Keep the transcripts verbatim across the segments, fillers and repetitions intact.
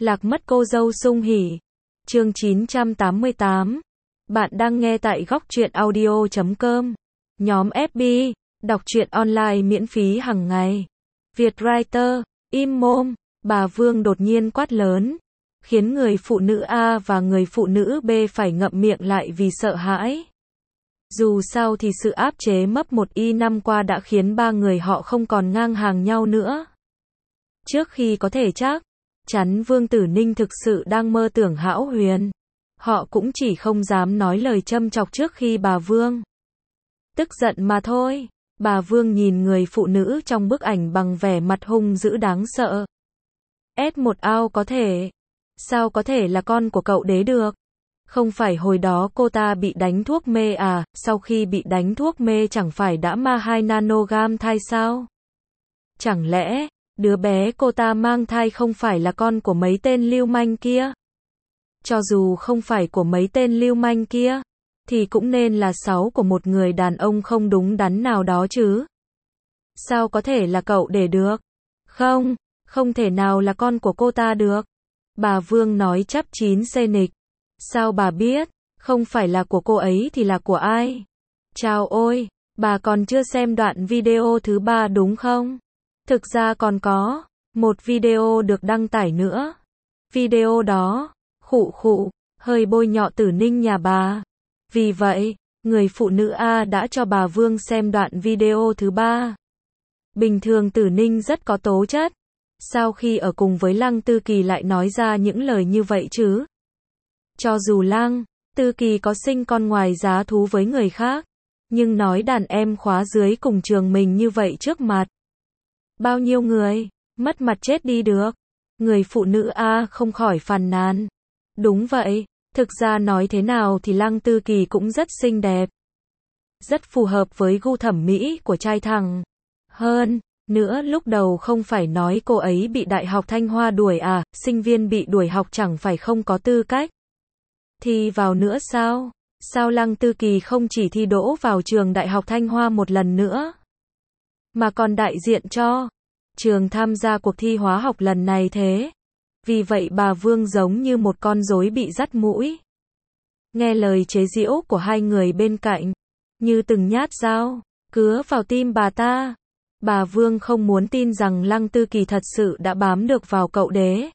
Lạc mất cô dâu sung hỉ. Chương chín trăm tám mươi tám. Bạn đang nghe tại góc truyện audio chấm com. Nhóm ép bê, đọc truyện online miễn phí hàng ngày. Vietwriter, im mồm, bà Vương đột nhiên quát lớn, khiến người phụ nữ A và người phụ nữ B phải ngậm miệng lại vì sợ hãi. Dù sao thì sự áp chế mấp một y năm qua đã khiến ba người họ không còn ngang hàng nhau nữa. Trước khi có thể chắc chắn Vương Tử Ninh thực sự đang mơ tưởng hão huyền, họ cũng chỉ không dám nói lời châm chọc trước khi bà Vương tức giận mà thôi. Bà Vương nhìn người phụ nữ trong bức ảnh bằng vẻ mặt hung dữ đáng sợ. ét một ao có thể, sao có thể là con của cậu đế được? Không phải hồi đó cô ta bị đánh thuốc mê à, sau khi bị đánh thuốc mê chẳng phải đã ma hai nanogam thai sao? Chẳng lẽ, đứa bé cô ta mang thai không phải là con của mấy tên lưu manh kia? Cho dù không phải của mấy tên lưu manh kia, thì cũng nên là sáu của một người đàn ông không đúng đắn nào đó chứ. Sao có thể là cậu để được? Không, không thể nào là con của cô ta được. Bà Vương nói chắp chín xê nịch. Sao bà biết? Không phải là của cô ấy thì là của ai? Chao ôi, bà còn chưa xem đoạn video thứ ba đúng không? Thực ra còn có một video được đăng tải nữa. Video đó, khụ khụ, hơi bôi nhọ Tử Ninh nhà bà. Vì vậy, người phụ nữ A đã cho bà Vương xem đoạn video thứ ba. Bình thường Tử Ninh rất có tố chất. Sao khi ở cùng với Lăng Tư Kỳ lại nói ra những lời như vậy chứ? Cho dù Lăng Tư Kỳ có sinh con ngoài giá thú với người khác, nhưng nói đàn em khóa dưới cùng trường mình như vậy trước mặt bao nhiêu người, mất mặt chết đi được. Người phụ nữ A không khỏi phàn nàn. Đúng vậy, thực ra nói thế nào thì Lăng Tư Kỳ cũng rất xinh đẹp. Rất phù hợp với gu thẩm mỹ của trai thẳng. Hơn nữa lúc đầu không phải nói cô ấy bị Đại học Thanh Hoa đuổi à, sinh viên bị đuổi học chẳng phải không có tư cách thì vào nữa sao? Sao Lăng Tư Kỳ không chỉ thi đỗ vào trường Đại học Thanh Hoa một lần nữa, mà còn đại diện cho trường tham gia cuộc thi hóa học lần này thế? Vì vậy bà Vương giống như một con rối bị dắt mũi. Nghe lời chế giễu của hai người bên cạnh, như từng nhát dao cứa vào tim bà ta. Bà Vương không muốn tin rằng Lăng Tư Kỳ thật sự đã bám được vào cậu đế.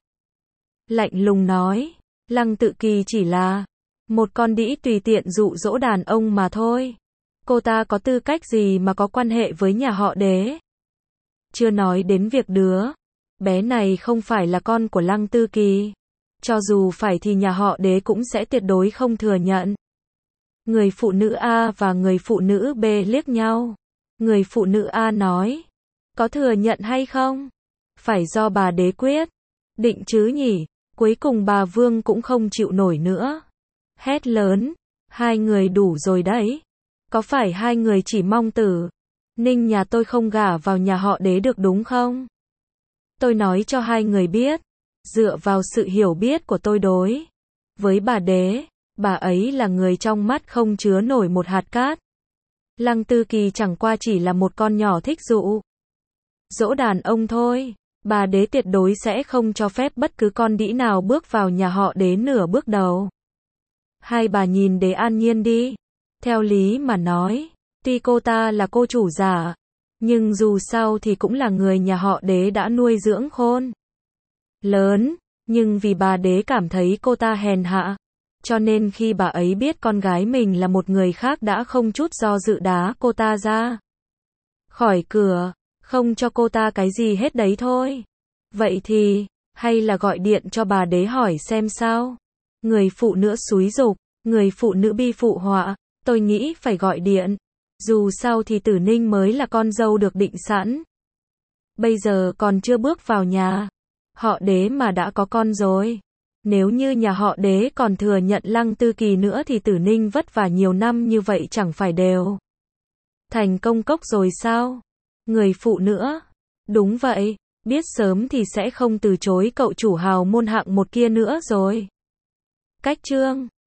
Lạnh lùng nói, Lăng Tự Kỳ chỉ là một con đĩ tùy tiện dụ dỗ đàn ông mà thôi. Cô ta có tư cách gì mà có quan hệ với nhà họ đế? Chưa nói đến việc đứa bé này không phải là con của Lăng Tư Kỳ. Cho dù phải thì nhà họ đế cũng sẽ tuyệt đối không thừa nhận. Người phụ nữ A và người phụ nữ B liếc nhau. Người phụ nữ A nói, có thừa nhận hay không? Phải do bà đế quyết định chứ nhỉ? Cuối cùng bà Vương cũng không chịu nổi nữa. Hét lớn, hai người đủ rồi đấy. Có phải hai người chỉ mong Tử Ninh nhà tôi không gả vào nhà họ đế được đúng không? Tôi nói cho hai người biết, dựa vào sự hiểu biết của tôi đối với bà đế, bà ấy là người trong mắt không chứa nổi một hạt cát. Lăng Tư Kỳ chẳng qua chỉ là một con nhỏ thích dụ dỗ đàn ông thôi. Bà đế tuyệt đối sẽ không cho phép bất cứ con đĩ nào bước vào nhà họ đế nửa bước đầu. Hai bà nhìn Đế An Nhiên đi. Theo lý mà nói, tuy cô ta là cô chủ giả, nhưng dù sao thì cũng là người nhà họ đế đã nuôi dưỡng khôn lớn. Nhưng vì bà đế cảm thấy cô ta hèn hạ, cho nên khi bà ấy biết con gái mình là một người khác đã không chút do dự đá cô ta ra khỏi cửa, không cho cô ta cái gì hết đấy thôi. Vậy thì, hay là gọi điện cho bà đế hỏi xem sao? Người phụ nữ xúi giục, người phụ nữ bi phụ họa, tôi nghĩ phải gọi điện. Dù sao thì Tử Ninh mới là con dâu được định sẵn. Bây giờ còn chưa bước vào nhà họ đế mà đã có con rồi. Nếu như nhà họ đế còn thừa nhận Lăng Tư Kỳ nữa thì Tử Ninh vất vả nhiều năm như vậy chẳng phải đều thành công cốc rồi sao? Người phụ nữ, đúng vậy, biết sớm thì sẽ không từ chối cậu chủ hào môn hạng một kia nữa rồi. Cách chương